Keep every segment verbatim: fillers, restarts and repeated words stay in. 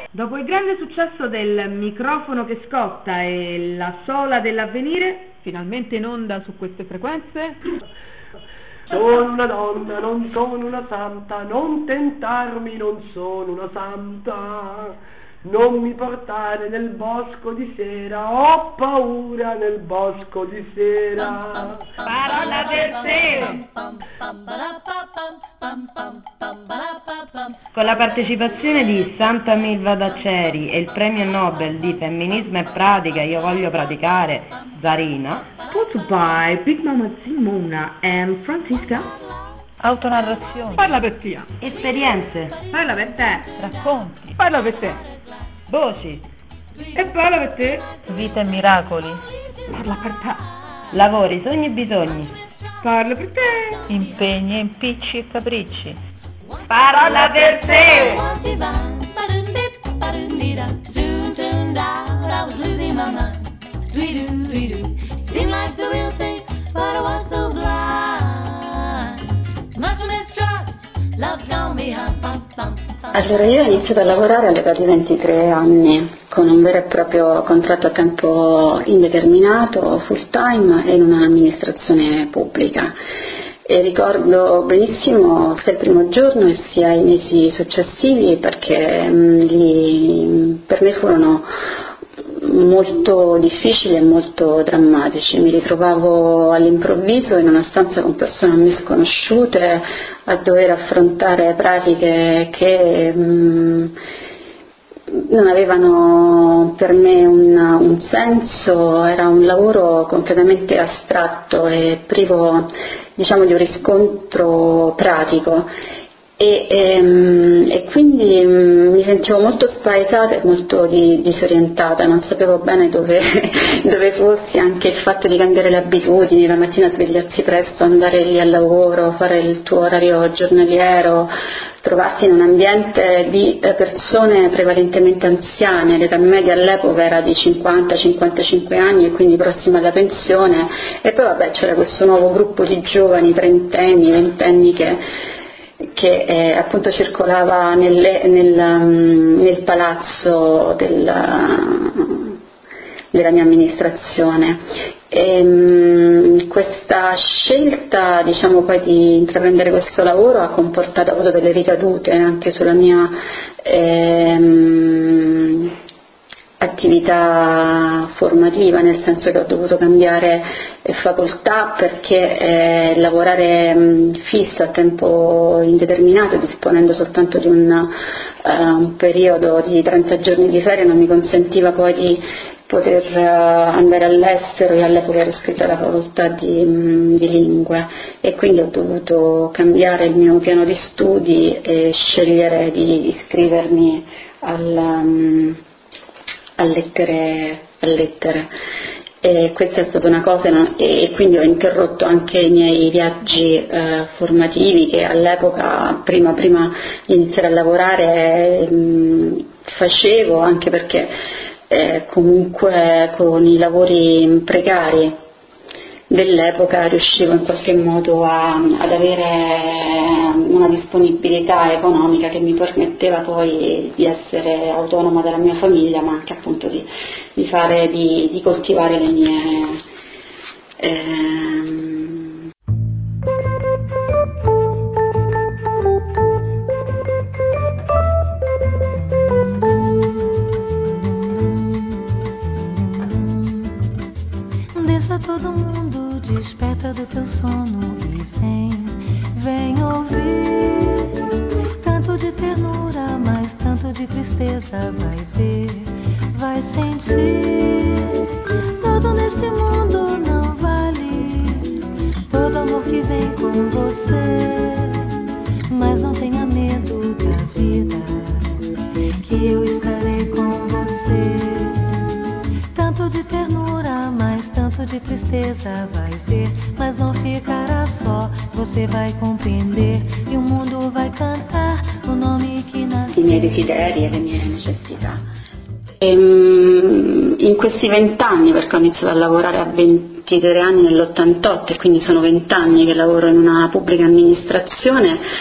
Dopo il grande successo del Microfono che scotta e La sola dell'Avvenire, finalmente in onda su queste frequenze. Sono una donna, non sono una santa, non tentarmi, non sono una santa. Non mi portare nel bosco di sera, ho paura nel bosco di sera. Parla per te! Con la partecipazione di Santa Milva Dacceri e il premio Nobel di Femminismo e Pratica Io voglio praticare, Zarina. Put by Big Mama Simona and Francisca. Autonarrazione. Parla per te. Esperienze. Parla per te. Racconti. Parla per te. Voci. E parla per te. Vita e miracoli. Parla per te. Lavori, sogni e bisogni. Parla per te. Impegni, impicci e capricci. Parla per te. Soon turned out I was losing my mind. Dwee-doo, dwee-doo. Seemed like the real thing, but I was so blind. Much mistrust, love's gone behind. Allora, io ho iniziato a lavorare all'età di ventitré anni con un vero e proprio contratto a tempo indeterminato, full time, in un'amministrazione pubblica. E ricordo benissimo sia il primo giorno sia i mesi successivi, perché mh, lì, per me furono molto difficili e molto drammatici. Mi ritrovavo all'improvviso in una stanza con persone a me sconosciute a dover affrontare pratiche che mh, non avevano per me un, un senso, era un lavoro completamente astratto e privo, diciamo, di un riscontro pratico. E, e, e quindi mh, mi sentivo molto spaesata e molto di, disorientata, non sapevo bene dove, dove fossi, anche il fatto di cambiare le abitudini, la mattina svegliarsi presto, andare lì al lavoro, fare il tuo orario giornaliero, trovarsi in un ambiente di persone prevalentemente anziane, l'età media all'epoca era di cinquanta cinquantacinque anni e quindi prossima alla pensione, e poi vabbè c'era questo nuovo gruppo di giovani, trentenni, ventenni che che eh, appunto circolava nelle, nel, um, nel palazzo del, uh, della mia amministrazione. E, um, questa scelta, diciamo, poi di intraprendere questo lavoro ha comportato, ha avuto delle ricadute anche sulla mia ehm, attività formativa, nel senso che ho dovuto cambiare eh, facoltà perché eh, lavorare mh, fissa a tempo indeterminato, disponendo soltanto di un, uh, un periodo di trenta giorni di ferie, non mi consentiva poi di poter uh, andare all'estero, e all'epoca ero iscritta alla facoltà di, mh, di lingue, e quindi ho dovuto cambiare il mio piano di studi e scegliere di iscrivermi al um, a lettere, a lettere. E questa è stata una cosa, no? E quindi ho interrotto anche i miei viaggi eh, formativi che all'epoca, prima, prima di iniziare a lavorare, mh, facevo, anche perché eh, comunque con i lavori precari dell'epoca riuscivo in qualche modo a, ad avere una disponibilità economica che mi permetteva poi di essere autonoma dalla mia famiglia, ma anche appunto di, di fare, di, di coltivare le mie ehm... Desça todo mundo, desperta do teu sono e vem, vem ouvir. Tanto de ternura, mas tanto de tristeza, vai ver, vai sentir. Todo nesse mundo não vale, todo amor que vem com você. Mas não tenha medo da vida, que eu estarei com você. Tanto de ternura, mas tanto de tristeza, vai ver, mas não ficará só, você vai compreender e o mundo vai cantar o nome que nasceu. I miei desideri e le mie necessità. E, in questi vent'anni, perché ho iniziato a lavorare a ventitré anni nell'ottantotto e quindi sono vent'anni che lavoro in una pubblica amministrazione,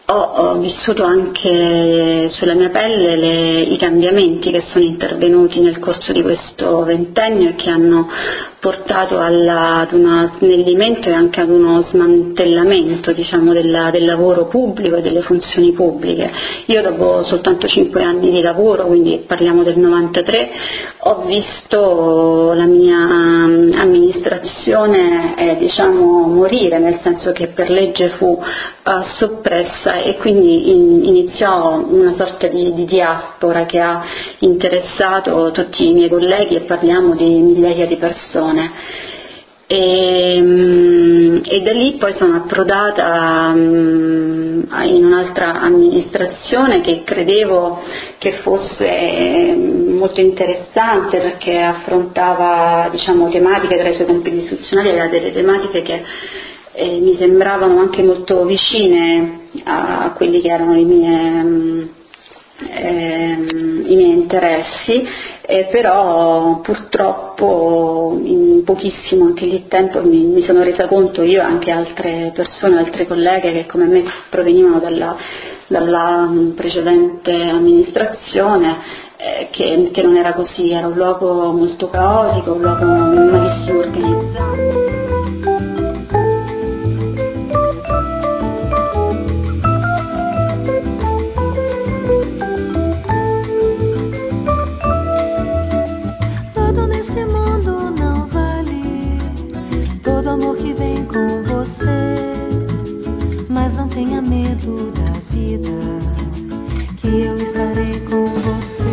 ho, ho vissuto anche sulla mia pelle le, i cambiamenti che sono intervenuti nel corso di questo ventennio e che hanno portato alla, ad uno snellimento e anche ad uno smantellamento, diciamo, della, del lavoro pubblico e delle funzioni pubbliche. Io dopo soltanto cinque anni di lavoro, quindi parliamo del novantatré, ho visto la mia amministrazione eh, diciamo, morire, nel senso che per legge fu uh, soppressa e quindi in, iniziò una sorta di, di diaspora che ha interessato tutti i miei colleghi, e parliamo di migliaia di persone. E, e da lì poi sono approdata um, in un'altra amministrazione che credevo che fosse molto interessante, perché affrontava, diciamo, tematiche, tra i suoi compiti istituzionali aveva delle tematiche che eh, mi sembravano anche molto vicine a quelli che erano i miei Ehm, i miei interessi, eh, però purtroppo in pochissimo anche lì tempo mi, mi sono resa conto io e anche altre persone, altre colleghe che come me provenivano dalla, dalla precedente amministrazione, eh, che, che non era così, era un luogo molto caotico, un luogo malissimo organizzato. Esse mundo não vale todo amor que vem com você, mas não tenha medo da vida, que eu estarei com você.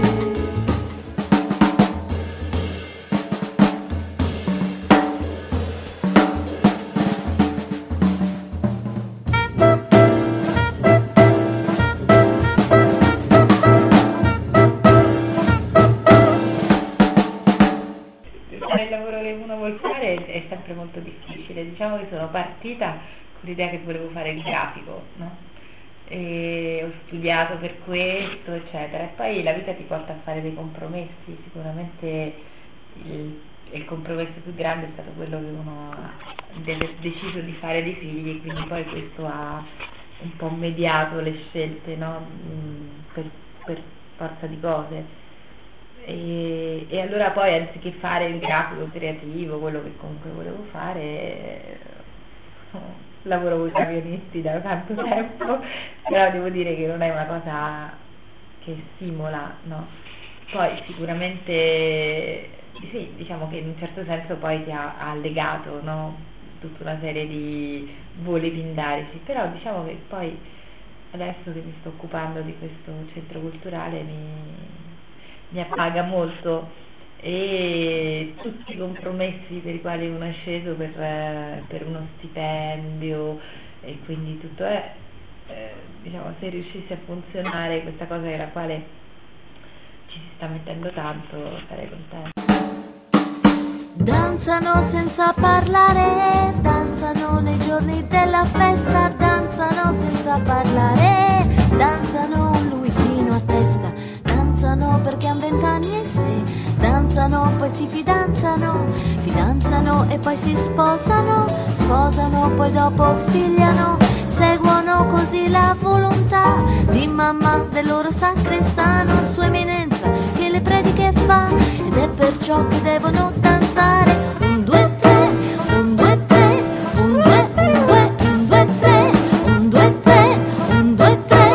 È sempre molto difficile. Diciamo che sono partita con l'idea che volevo fare il grafico, no? E ho studiato per questo, eccetera, e poi la vita ti porta a fare dei compromessi. Sicuramente il, il compromesso più grande è stato quello che uno ha deciso di fare dei figli, quindi poi questo ha un po' mediato le scelte, no? per, per forza di cose. E, e allora poi, anziché fare il grafico creativo, quello che comunque volevo fare, eh, lavoro con i camionisti da tanto tempo, però devo dire che non è una cosa che stimola, no? Poi sicuramente sì, diciamo che in un certo senso poi ti ha, ha legato, no? Tutta una serie di voli pindarici, però diciamo che poi adesso che mi sto occupando di questo centro culturale mi mi appaga molto, e tutti i compromessi per i quali uno è sceso per, per uno stipendio e quindi tutto è, eh, diciamo, se riuscisse a funzionare questa cosa della quale ci si sta mettendo tanto, sarei contenta. Danzano senza parlare, danzano nei giorni della festa, danzano senza parlare, danzano un Luigino a testa. Danzano perché han vent'anni e se danzano, poi si fidanzano, fidanzano e poi si sposano, sposano, poi dopo figliano, seguono così la volontà di mamma del loro sacrestano, sua eminenza che le prediche fa, ed è perciò che devono danzare. Un, due, tre, un, due, tre, un, due, un, due, un, due, tre, un, due, tre, un, due, tre.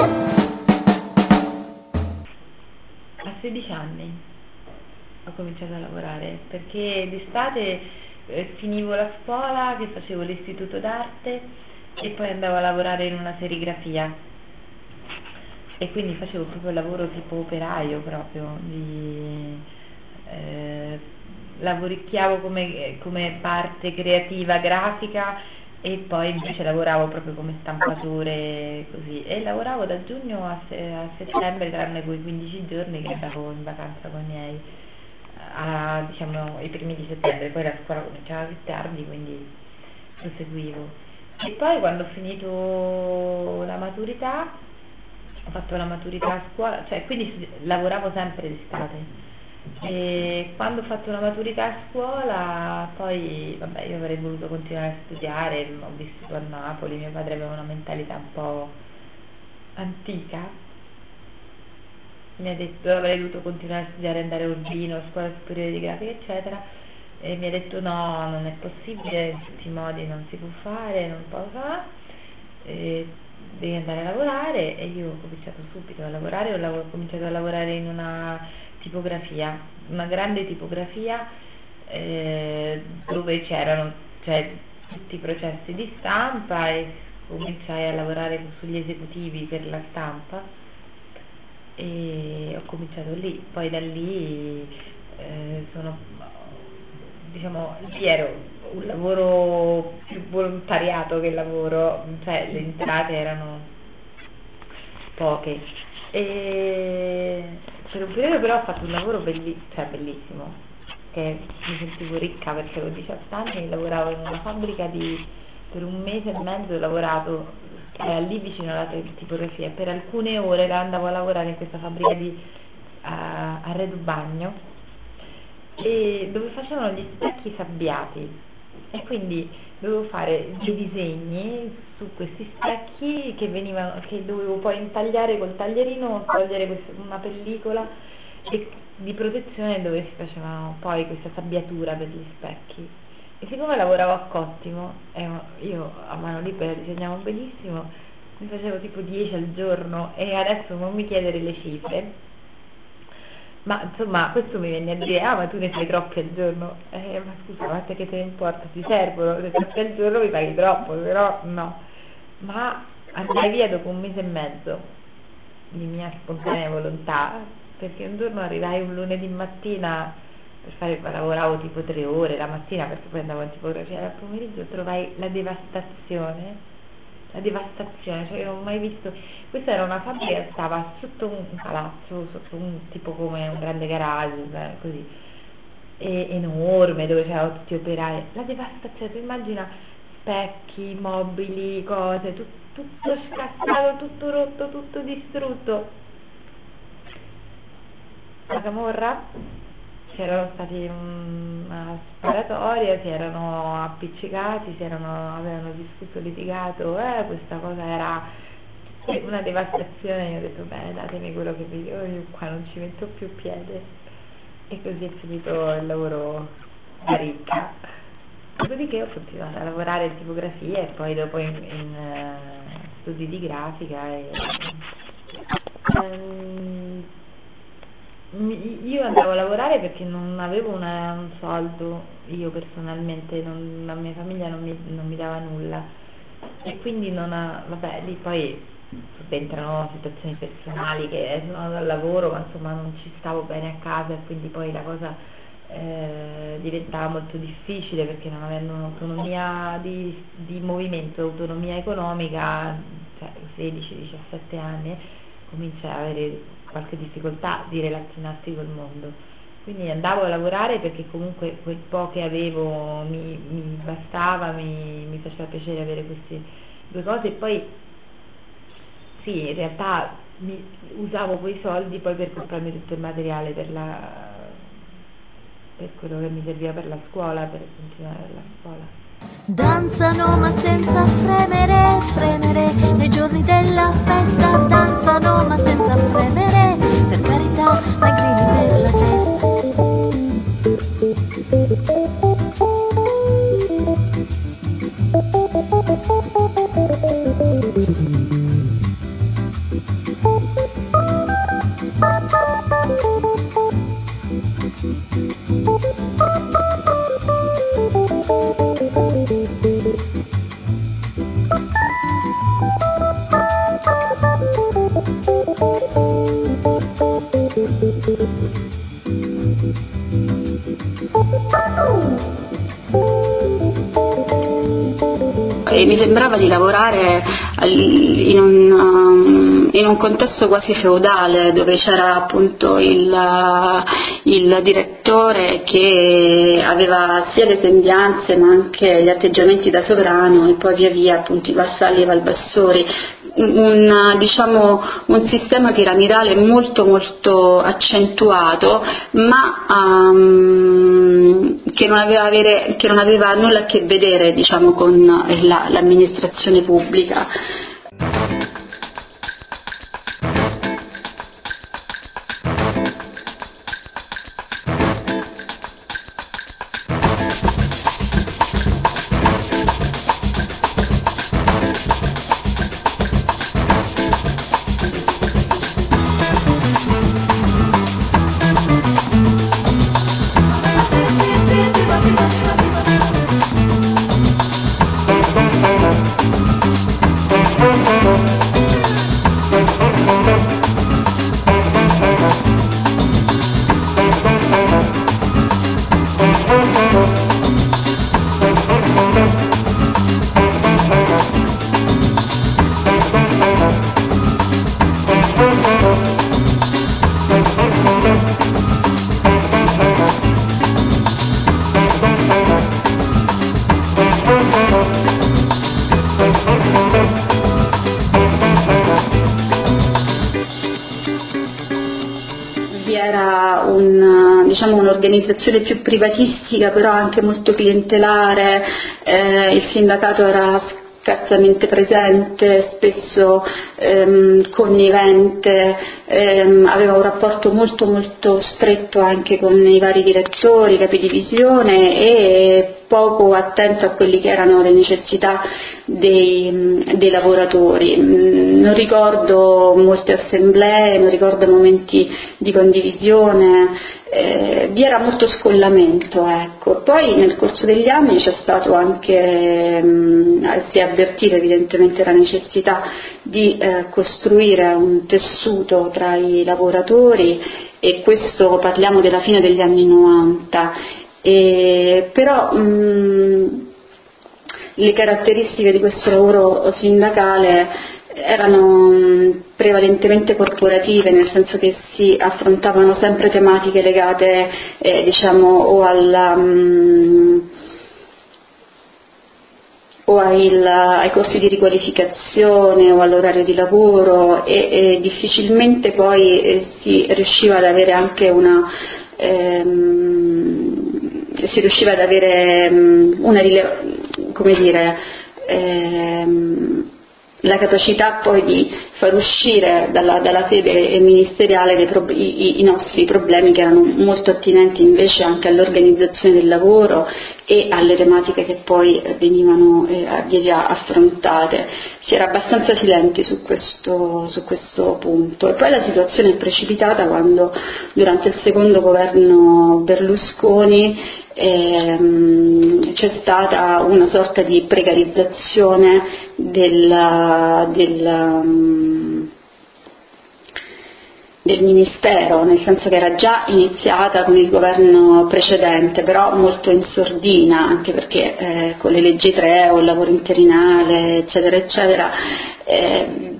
A sedici anni ho cominciato a lavorare, perché d'estate eh, finivo la scuola, che facevo l'istituto d'arte, e poi andavo a lavorare in una serigrafia, e quindi facevo proprio il lavoro tipo operaio, proprio di eh, lavoricchiavo come, come parte creativa grafica, e poi invece lavoravo proprio come stampatore, così, e lavoravo da giugno a, se- a settembre, tranne quei quindici giorni che andavo in vacanza con i miei, a, diciamo, i primi di settembre. Poi la scuola cominciava più tardi, quindi proseguivo. E poi quando ho finito la maturità, ho fatto la maturità a scuola, cioè quindi lavoravo sempre d'estate. E quando ho fatto la maturità a scuola, poi vabbè, io avrei voluto continuare a studiare, ho vissuto a Napoli, mio padre aveva una mentalità un po' antica, mi ha detto avrei dovuto continuare a studiare, andare a Urbino, scuola superiore di grafica eccetera, e mi ha detto no, non è possibile, in tutti i modi non si può fare, non posso fare, e devi andare a lavorare. E io ho cominciato subito a lavorare, ho, lav- ho cominciato a lavorare in una tipografia, una grande tipografia eh, dove c'erano cioè, tutti i processi di stampa, e cominciai a lavorare sugli esecutivi per la stampa e ho cominciato lì. Poi da lì eh, sono diciamo lì ero un lavoro più volontariato che lavoro, cioè le entrate erano poche, e per un periodo però ho fatto un lavoro belli- cioè bellissimo, che mi sentivo ricca perché avevo diciotto anni, lavoravo in una fabbrica di per un mese e mezzo, ho lavorato era lì vicino alla tipografia, per alcune ore andavo a lavorare in questa fabbrica di a, a Redo Bagno, e dove facevano gli specchi sabbiati, e quindi dovevo fare dei disegni su questi specchi che venivano che dovevo poi intagliare col taglierino, togliere questa, una pellicola e, di protezione dove si facevano poi questa sabbiatura per gli specchi. E siccome lavoravo a Cottimo e io a mano libera disegnavo benissimo, mi facevo tipo dieci al giorno, e adesso non mi chiedere le cifre, ma insomma questo mi venne a dire ah ma tu ne fai troppi al giorno, eh, ma scusa, ma te che te ne importa, ti servono, se troppi al giorno mi paghi troppo, però no. Ma andai via dopo un mese e mezzo di mia spontanea volontà, perché un giorno arrivai un lunedì mattina per fare, lavoravo tipo tre ore la mattina perché poi andavo in tipografia al pomeriggio, trovai la devastazione la devastazione, cioè io non ho mai visto. Questa era una fabbrica che stava sotto un palazzo, sotto un tipo come un grande garage, così, e, enorme, dove c'erano tutti operai. La devastazione, tu immagina specchi, mobili, cose, tut, tutto scassato, tutto rotto, tutto distrutto. La camorra, c'erano stati una sparatoria, si erano appiccicati, si erano, avevano discusso, litigato, eh, questa cosa era una devastazione. Io ho detto bene, datemi quello che vi dico, io qua non ci metto più piede, e così è finito il lavoro da ricca. Dopodiché ho continuato a lavorare in tipografia e poi dopo in, in uh, studi di grafica e, um, io andavo a lavorare perché non avevo una, un soldo, io personalmente, non, la mia famiglia non mi, non mi dava nulla, e quindi non ha, vabbè, lì poi subentrano situazioni personali che sono dal lavoro, ma insomma non ci stavo bene a casa, e quindi poi la cosa eh, diventava molto difficile, perché non avendo un'autonomia di, di movimento, autonomia economica, cioè sedici diciassette anni, comincia a avere qualche difficoltà di relazionarsi col mondo. Quindi andavo a lavorare perché comunque quel po' che avevo mi, mi bastava, mi, mi faceva piacere avere queste due cose, e poi sì, in realtà mi, usavo quei soldi poi per comprarmi tutto il materiale per la per quello che mi serviva per la scuola, per continuare la scuola. Danzano ma senza fremere, fremere, nei giorni della festa danzano ma senza fremere, per carità, ma grilli per la testa. E mi sembrava di lavorare in un, in un contesto quasi feudale, dove c'era appunto il, il direttore che aveva sia le sembianze ma anche gli atteggiamenti da sovrano, e poi via via appunto i vassalli e i valvassori, un, diciamo, un sistema piramidale molto molto accentuato, ma um, che, non aveva avere, che non aveva nulla a che vedere, diciamo, con la, l'amministrazione pubblica. chi era un, diciamo, un'organizzazione più privatistica però anche molto clientelare, eh, il sindacato era scarsamente presente, spesso ehm, connivente, ehm, aveva un rapporto molto molto stretto anche con i vari direttori, capi divisione e poco attento a quelli che erano le necessità dei, dei lavoratori. Non ricordo molte assemblee, non ricordo momenti di condivisione, eh, vi era molto scollamento, ecco. Poi nel corso degli anni c'è stato anche, mh, si è avvertita evidentemente la necessità di eh, costruire un tessuto tra i lavoratori, e questo parliamo della fine degli anni novanta. E, però mh, le caratteristiche di questo lavoro sindacale erano mh, prevalentemente corporative, nel senso che si affrontavano sempre tematiche legate eh, diciamo o alla mh, o ai, ai corsi di riqualificazione o all'orario di lavoro, e, e difficilmente poi eh, si riusciva ad avere anche una ehm, si riusciva ad avere um, una come dire ehm, la capacità poi di far uscire dalla, dalla sede ministeriale dei pro, i, i nostri problemi, che erano molto attinenti invece anche all'organizzazione del lavoro e alle tematiche che poi venivano eh, affrontate. Si era abbastanza silenti su questo, su questo punto. E poi la situazione è precipitata quando durante il secondo governo Berlusconi ehm, c'è stata una sorta di precarizzazione del, del, um, del Ministero, nel senso che era già iniziata con il governo precedente, però molto in sordina, anche perché eh, con le leggi tre o il lavoro interinale eccetera eccetera eh,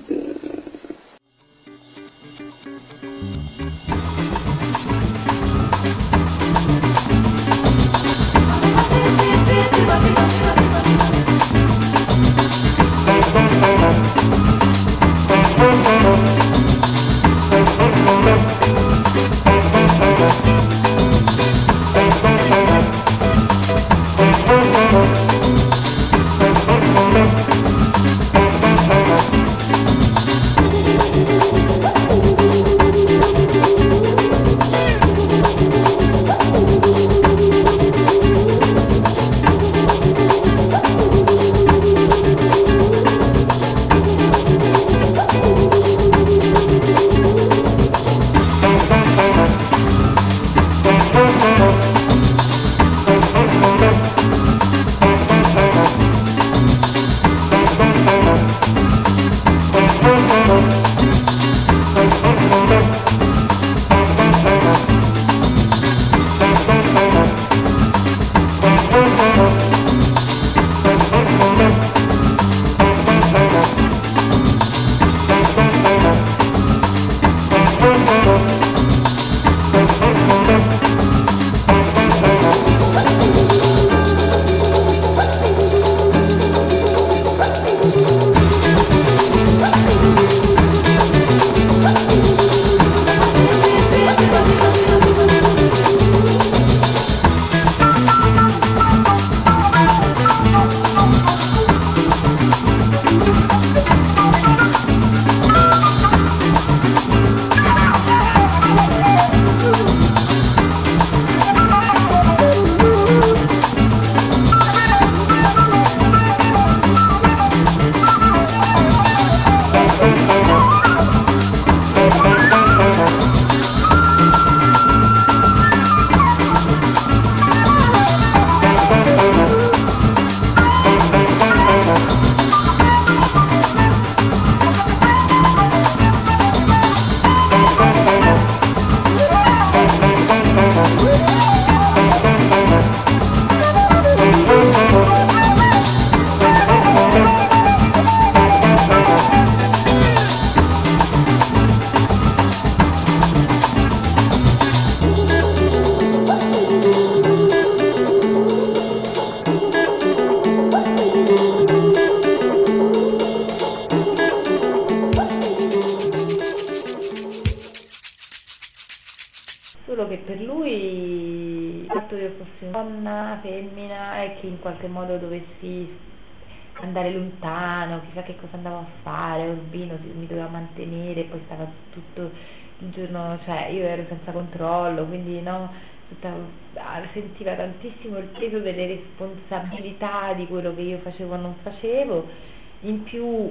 solo che per lui il fatto che io fossi donna, femmina e che in qualche modo dovessi andare lontano, chissà che cosa andavo a fare, Urbino mi doveva mantenere, poi stava tutto il giorno, cioè io ero senza controllo, quindi no, tutta, sentiva tantissimo il peso delle responsabilità di quello che io facevo o non facevo, in più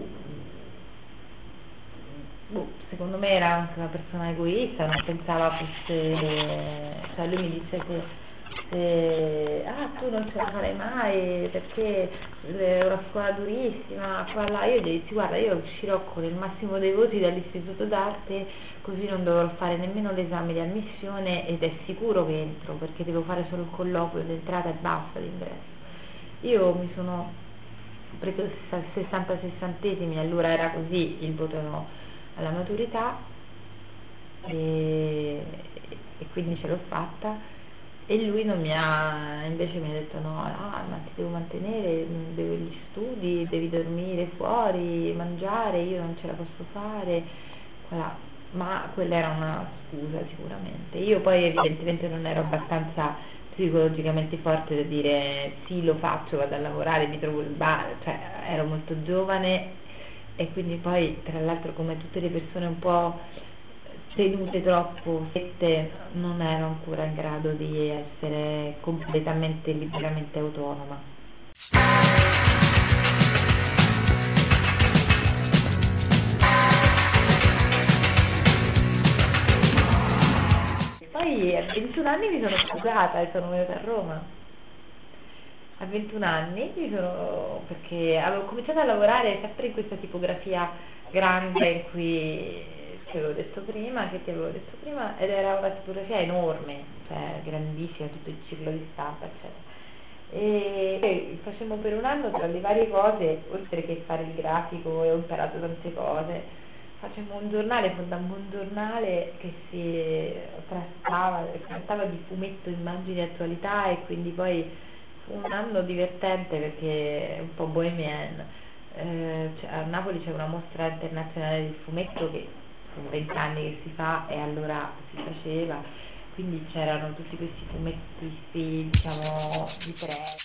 boh, secondo me era anche una persona egoista, non pensava fosse, cioè lui mi dice che se, ah tu non ce la farai mai perché è una scuola durissima, qua là, io gli dissi guarda io uscirò con il massimo dei voti dall'istituto d'arte, così non dovrò fare nemmeno l'esame di ammissione ed è sicuro che entro perché devo fare solo il colloquio d'entrata e basta l'ingresso. Io mi sono preso sessanta sessantesimi, allora era così il voto alla maturità e, e quindi ce l'ho fatta e lui non mi ha, invece mi ha detto no, ah, ma ti devo mantenere, devo gli studi, devi dormire fuori, mangiare, io non ce la posso fare, voilà. Ma quella era una scusa sicuramente. Io poi evidentemente non ero abbastanza psicologicamente forte da dire sì lo faccio, vado a lavorare, mi trovo il bar, cioè ero molto giovane e quindi poi tra l'altro come tutte le persone un po' tenute troppo strette non ero ancora in grado di essere completamente liberamente autonoma. Poi a ventuno anni mi sono sposata e sono venuta a Roma. A ventuno anni mi sono, perché avevo cominciato a lavorare sempre in questa tipografia grande in cui ti avevo detto prima, che ti avevo detto prima, ed era una tipografia enorme, cioè grandissima, tutto il ciclo di stampa, eccetera. E, e facemmo per un anno tra le varie cose, oltre che fare il grafico, e ho imparato tante cose. Facemmo un giornale, fondammo un giornale che si trattava, trattava di fumetto, immagini e attualità e quindi poi fu un anno divertente perché è un po' bohemian. Eh, cioè, a Napoli c'è una mostra internazionale del fumetto che sono vent'anni che si fa e allora si faceva, quindi c'erano tutti questi fumettisti, diciamo, di tre.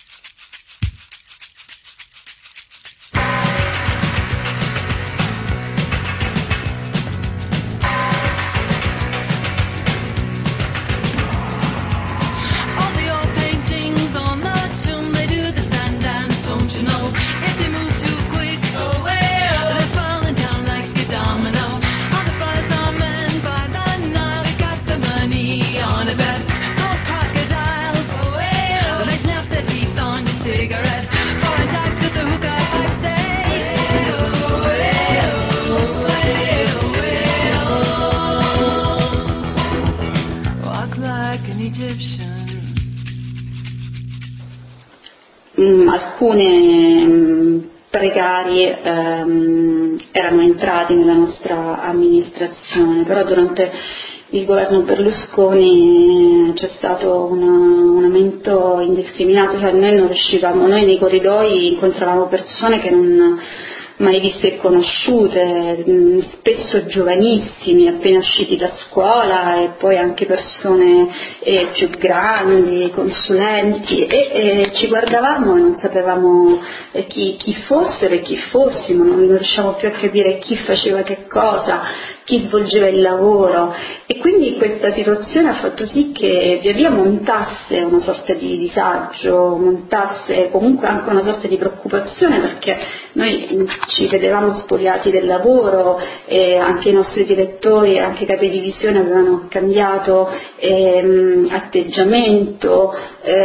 Mm, alcune mm, precari ehm, erano entrati nella nostra amministrazione, però durante il governo Berlusconi c'è stato una, un aumento indiscriminato, cioè noi non riuscivamo, noi nei corridoi incontravamo persone che non mai viste e conosciute, spesso giovanissimi, appena usciti da scuola e poi anche persone eh, più grandi, consulenti e, e ci guardavamo e non sapevamo eh, chi, chi fossero e chi fossimo, non, non riusciamo più a capire chi faceva che cosa, chi svolgeva il lavoro e quindi questa situazione ha fatto sì che via via montasse una sorta di disagio, montasse comunque anche una sorta di preoccupazione perché noi ci vedevamo spoliati del lavoro e anche i nostri direttori e anche i capi divisione avevano cambiato ehm, atteggiamento,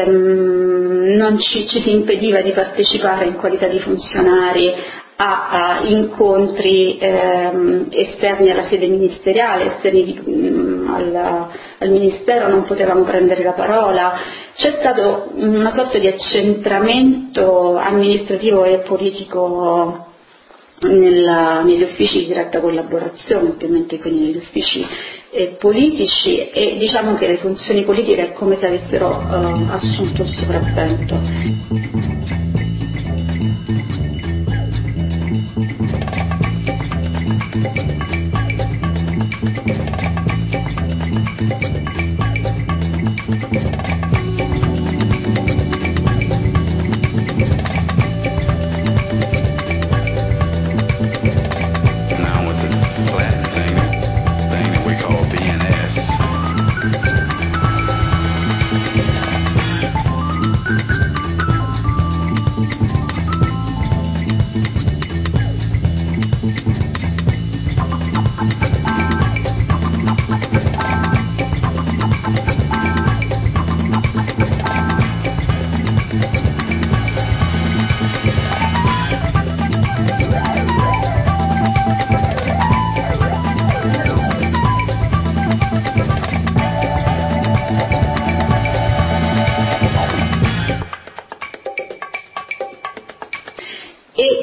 ehm, non ci, ci si impediva di partecipare in qualità di funzionari a, a incontri ehm, esterni alla sede ministeriale, esterni di, mh, al, al ministero non potevamo prendere la parola, c'è stato una sorta di accentramento amministrativo e politico nella, negli uffici di diretta collaborazione, ovviamente quindi negli uffici eh, politici e diciamo che le funzioni politiche è come se avessero eh, assunto il sopravvento.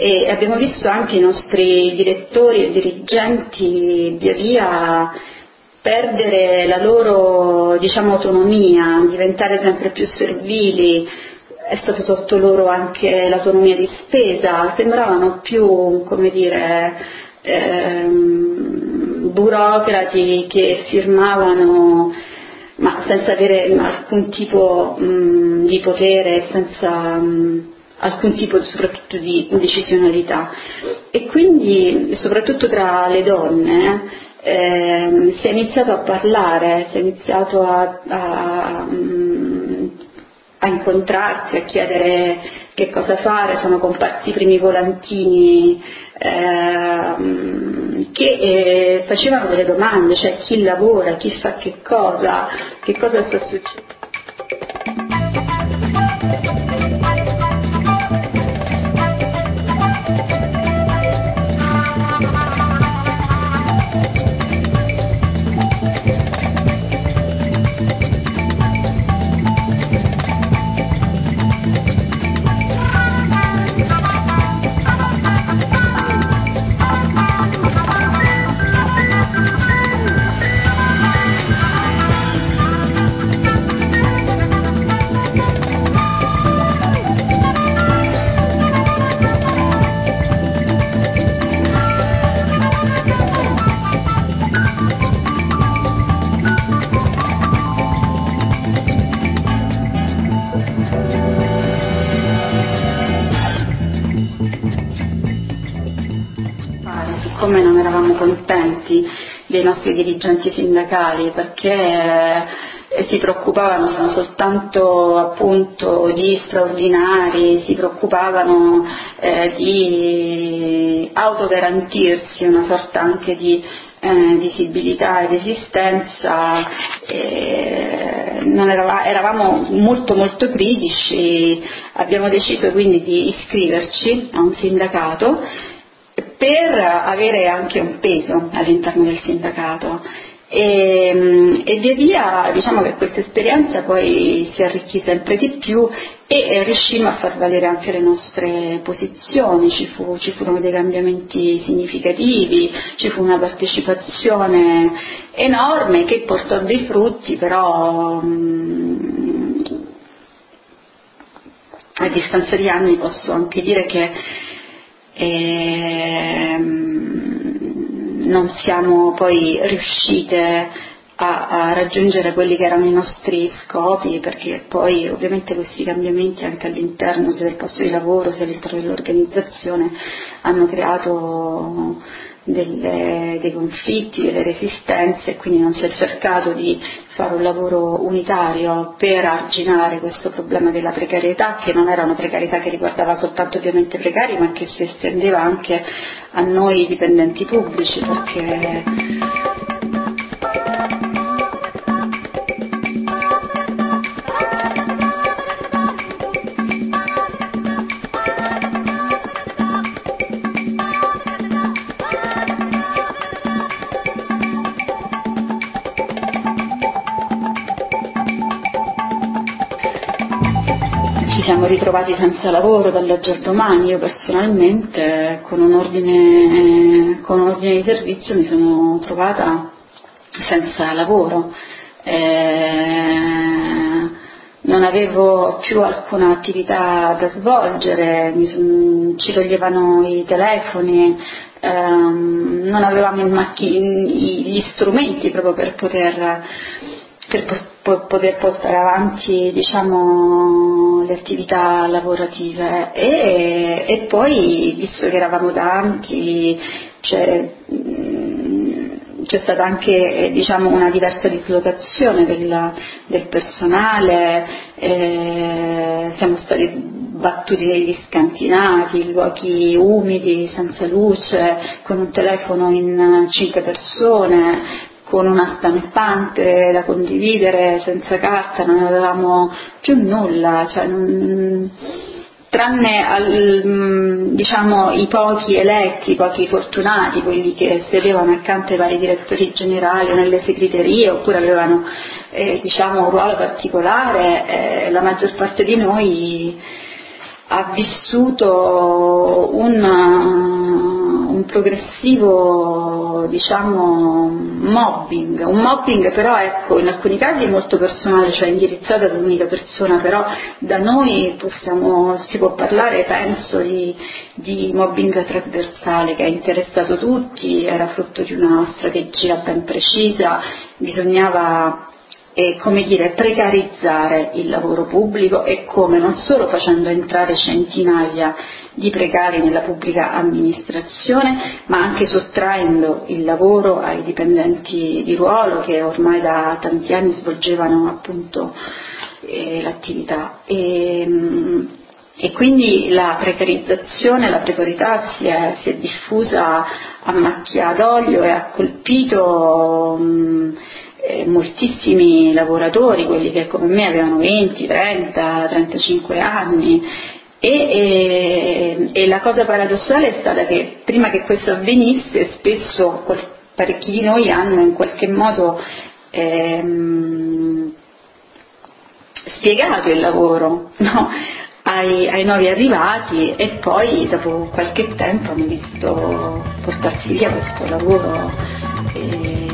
e abbiamo visto anche i nostri direttori e dirigenti via via perdere la loro, diciamo, autonomia, diventare sempre più servili. È stato tolto loro anche l'autonomia di spesa, sembravano più, come dire, ehm, burocrati che firmavano ma senza avere alcun tipo mh, di potere, senza mh, alcun tipo soprattutto di decisionalità. E quindi soprattutto tra le donne eh, si è iniziato a parlare, si è iniziato a, a, a incontrarsi, a chiedere che cosa fare, sono comparsi i primi volantini eh, che eh, facevano delle domande, cioè chi lavora, chi fa che cosa, che cosa sta succedendo. Siccome non eravamo contenti dei nostri dirigenti sindacali perché eh, si preoccupavano, sono soltanto appunto di straordinari, si preoccupavano eh, di autogarantirsi una sorta anche di eh, visibilità ed esistenza, eh, non eravamo, eravamo molto molto critici, abbiamo deciso quindi di iscriverci a un sindacato per avere anche un peso all'interno del sindacato e, e via via diciamo che questa esperienza poi si arricchì sempre di più e, e riuscimmo a far valere anche le nostre posizioni, ci, fu, ci furono dei cambiamenti significativi, ci fu una partecipazione enorme che portò dei frutti, però mh, a distanza di anni posso anche dire che E non siamo poi riuscite a, a raggiungere quelli che erano i nostri scopi, perché poi ovviamente questi cambiamenti anche all'interno sia del posto di lavoro sia all'interno dell'organizzazione hanno creato delle, dei conflitti, delle resistenze, e quindi non si è cercato di fare un lavoro unitario per arginare questo problema della precarietà, che non era una precarietà che riguardava soltanto ovviamente i precari, ma che si estendeva anche a noi dipendenti pubblici, perché siamo ritrovati senza lavoro dall'oggi al domani. Io personalmente con un ordine, con un ordine di servizio mi sono trovata senza lavoro, eh, non avevo più alcuna attività da svolgere, mi son, ci toglievano i telefoni, ehm, non avevamo il macchi- gli strumenti proprio per poter per po- poter portare avanti, diciamo, le attività lavorative e, e poi, visto che eravamo tanti, cioè, c'è stata anche, diciamo, una diversa dislocazione del, del personale, eh, siamo stati battuti negli scantinati, in luoghi umidi, senza luce, con un telefono in cinque persone, con una stampante da condividere, senza carta, non avevamo più nulla, cioè non, tranne al, diciamo, i pochi eletti, i pochi fortunati, quelli che sedevano accanto ai vari direttori generali o nelle segreterie oppure avevano eh, diciamo, un ruolo particolare, eh, la maggior parte di noi ha vissuto un, un progressivo, diciamo, mobbing, un mobbing però ecco in alcuni casi molto personale, cioè indirizzato ad un'unica persona, però da noi possiamo, si può parlare, penso, di, di mobbing trasversale che ha interessato tutti, era frutto di una strategia ben precisa, bisognava e come dire precarizzare il lavoro pubblico e come non solo facendo entrare centinaia di precari nella pubblica amministrazione, ma anche sottraendo il lavoro ai dipendenti di ruolo che ormai da tanti anni svolgevano appunto eh, l'attività. E, e quindi la precarizzazione, la precarietà si è, si è diffusa a macchia d'olio e ha colpito mh, eh, moltissimi lavoratori, quelli che come me avevano venti, trenta, trentacinque anni. E, e, e la cosa paradossale è stata che prima che questo avvenisse spesso parecchi di noi hanno in qualche modo ehm, spiegato il lavoro, no? ai, ai nuovi arrivati e poi dopo qualche tempo hanno visto portarsi via questo lavoro eh,